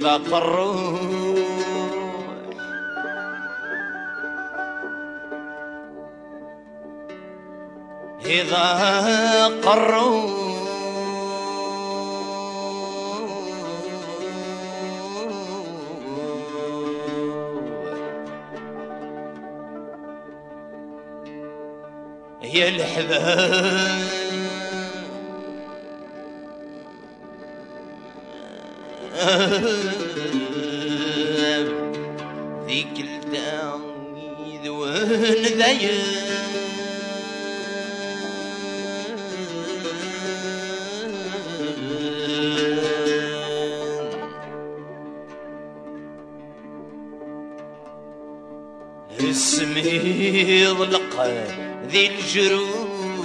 إذا قروح إذا قروح يا الحباب ذيك الدايد ونذيب اسمي ضلق ذي الجروح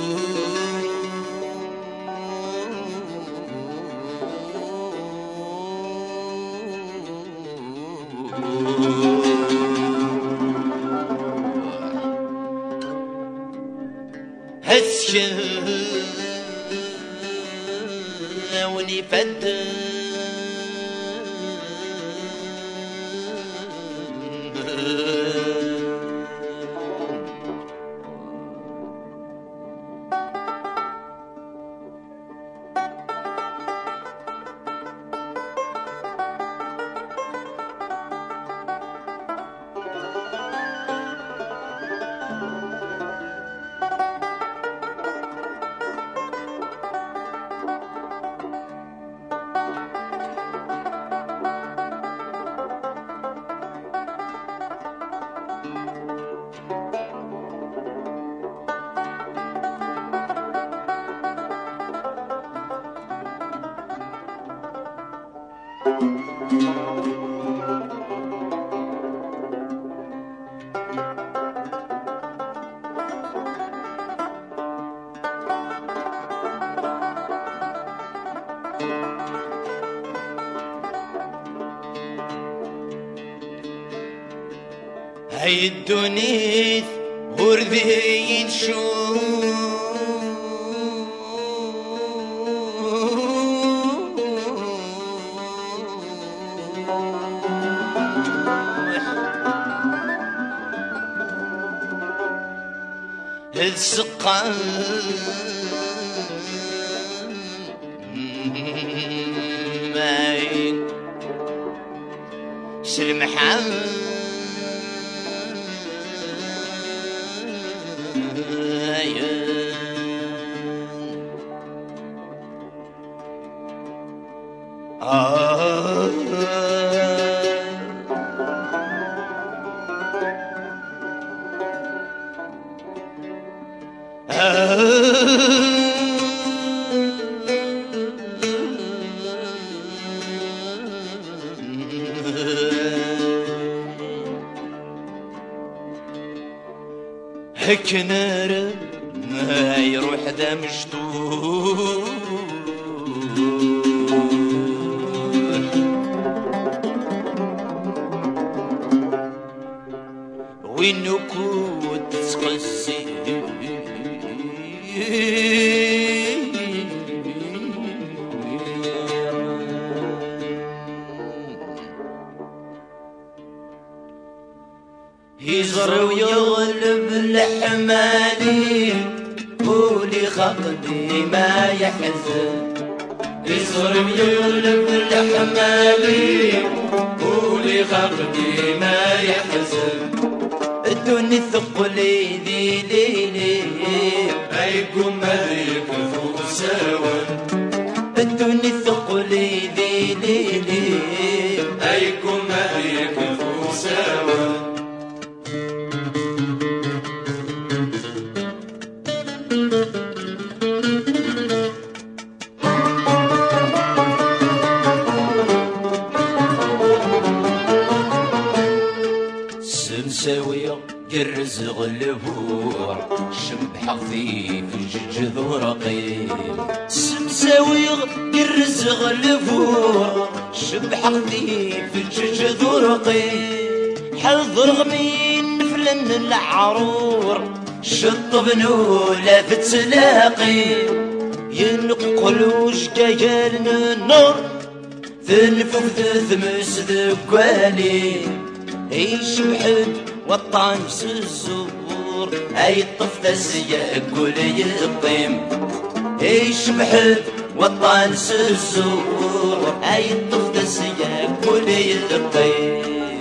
هسكنوني فد هاي الدنيا وردي نشوف السقا ماين سلمحان هيك نار ما يروح ذا مشتوق وين كنت تقسي يزر ويغلب الحمالي قولي خقدي ما يحزن يزر ويغلب الحمالي قولي خقدي ما يحزن الدنيا ثقلي ذي ليلي أيكم ملك فوساون الدنيا ثقلي ذي ليلي أيكم ملك فوساون سمساوية جرز غلبور شمبح خفيف جج ذو رقيم سمساوية جرز غلبور شمبح خفيف جج ذو رقيم حضر غمين فلن العرور شطب نولا في تلاقي ينقل وش جايلنا النار تنفخ تثمس ذكوالي يشبحد والطعمس الزور اي الطفت ياكل يقيم يشبحد والطعمس الزور اي الطفت ياكل يقيم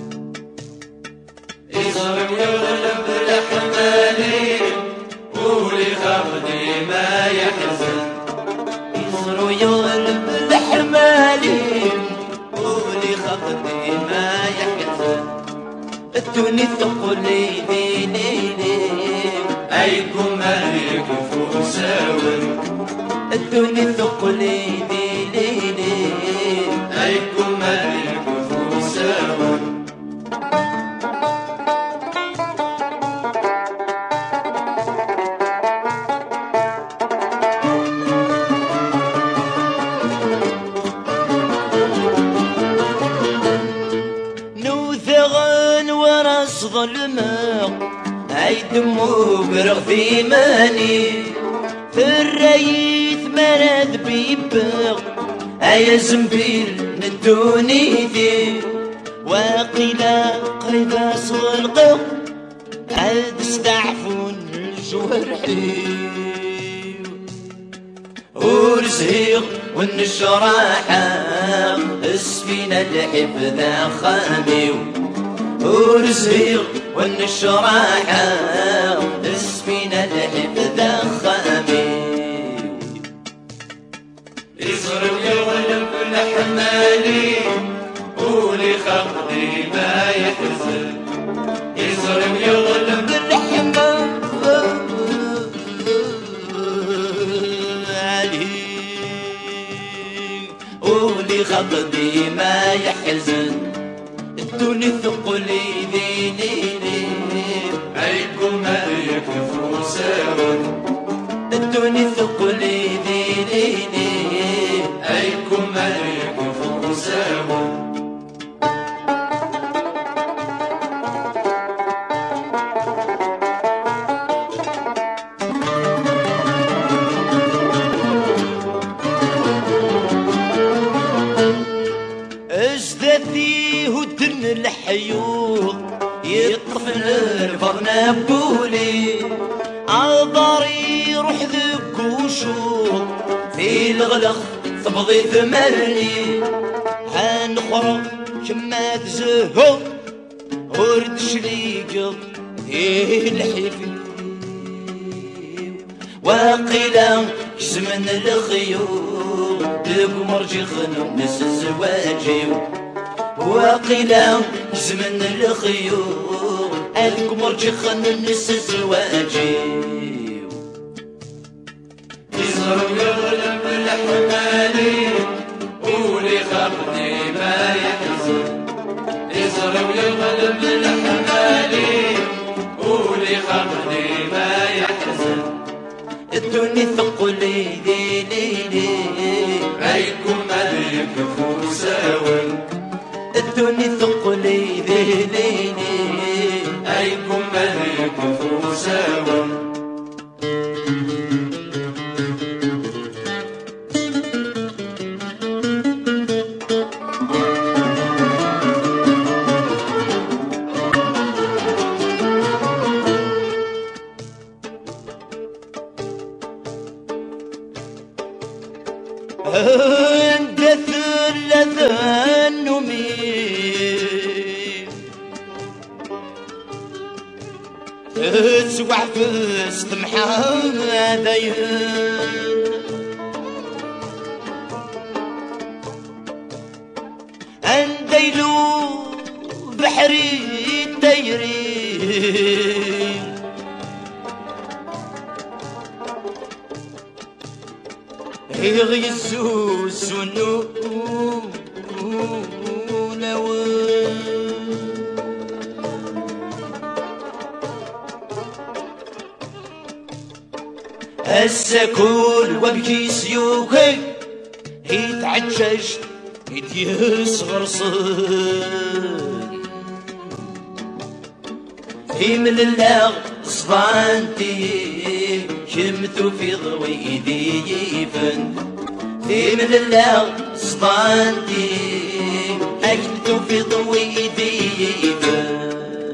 يصرف يغلب الحمالي ولي خفضي ما يحزن يصرف يغلب الحمالي ولي خفضي ما يحزن الدنيا ثقلي ليلي أيكم مالك فوساون الدنيا ثقلي ليلي أيكم مالك فوساون نوثغن ورا ظلمه اي دمو برغفي ماني في الريث مرض بيبغ اي زنبيل ندوني ذي وقيلا قريبا صلقه عاد استعفون الجوارحي ورزيق والنشراحة السفينة الحفظ خامي ورزيق والنشراحة السفينة الحفظ خامي يصرف يغلب الحمالي ولي خفضي ما يحزن يصرف يغلب الحمالي ولي خفضي ما يحزن الدنيا ثقلي ليلي أيكم مالك فوساون الدنيا ثقلي ليلي أيكم مالك فوساون ازدثي ودن الحيوط يطفن الفرنابولي عالضاري روح ذك وشوط في الغلق تبغي ثمرني حنخرج شمات زهو ورد شليقض الحفي وقيلا زمن الخيوط القمر جخن نس الزواجي وقيلا زمن الخيوط القمر جخن نس الزواجي يصرف يغلب الحمالي ولي خفضي ما يحزن يصرف يغلب الحمالي ولي خفضي ما يحزن الدنيا ثقلي ليلي أيكم مالك فوساون الدنيا ثقلي ليلي أيكم مالك فوساون اندث اللذان نميم تسوع فست محاذين انديلو بحري الديري يغيسو سنو السكول وابكي سيوكي يتعجج يصغر صن من الله صفانتي شمت في ضوي يفن من الله صدانتي أكتب في ضوي ديفا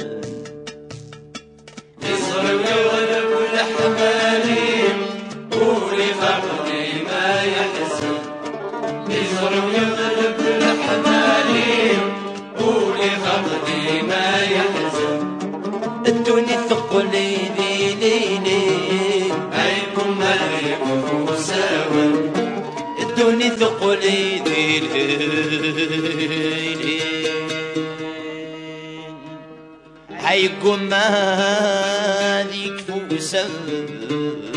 يصرم يغلب الحمالي قولي فقدي ما يحزن يصرم يغلب الحمالي قولي فقدي ما يحزن الدنيا ثقلي لي لي لي أيكم ملك فوساون الدنيا ثقلي لي لي هيكون مالك فوساون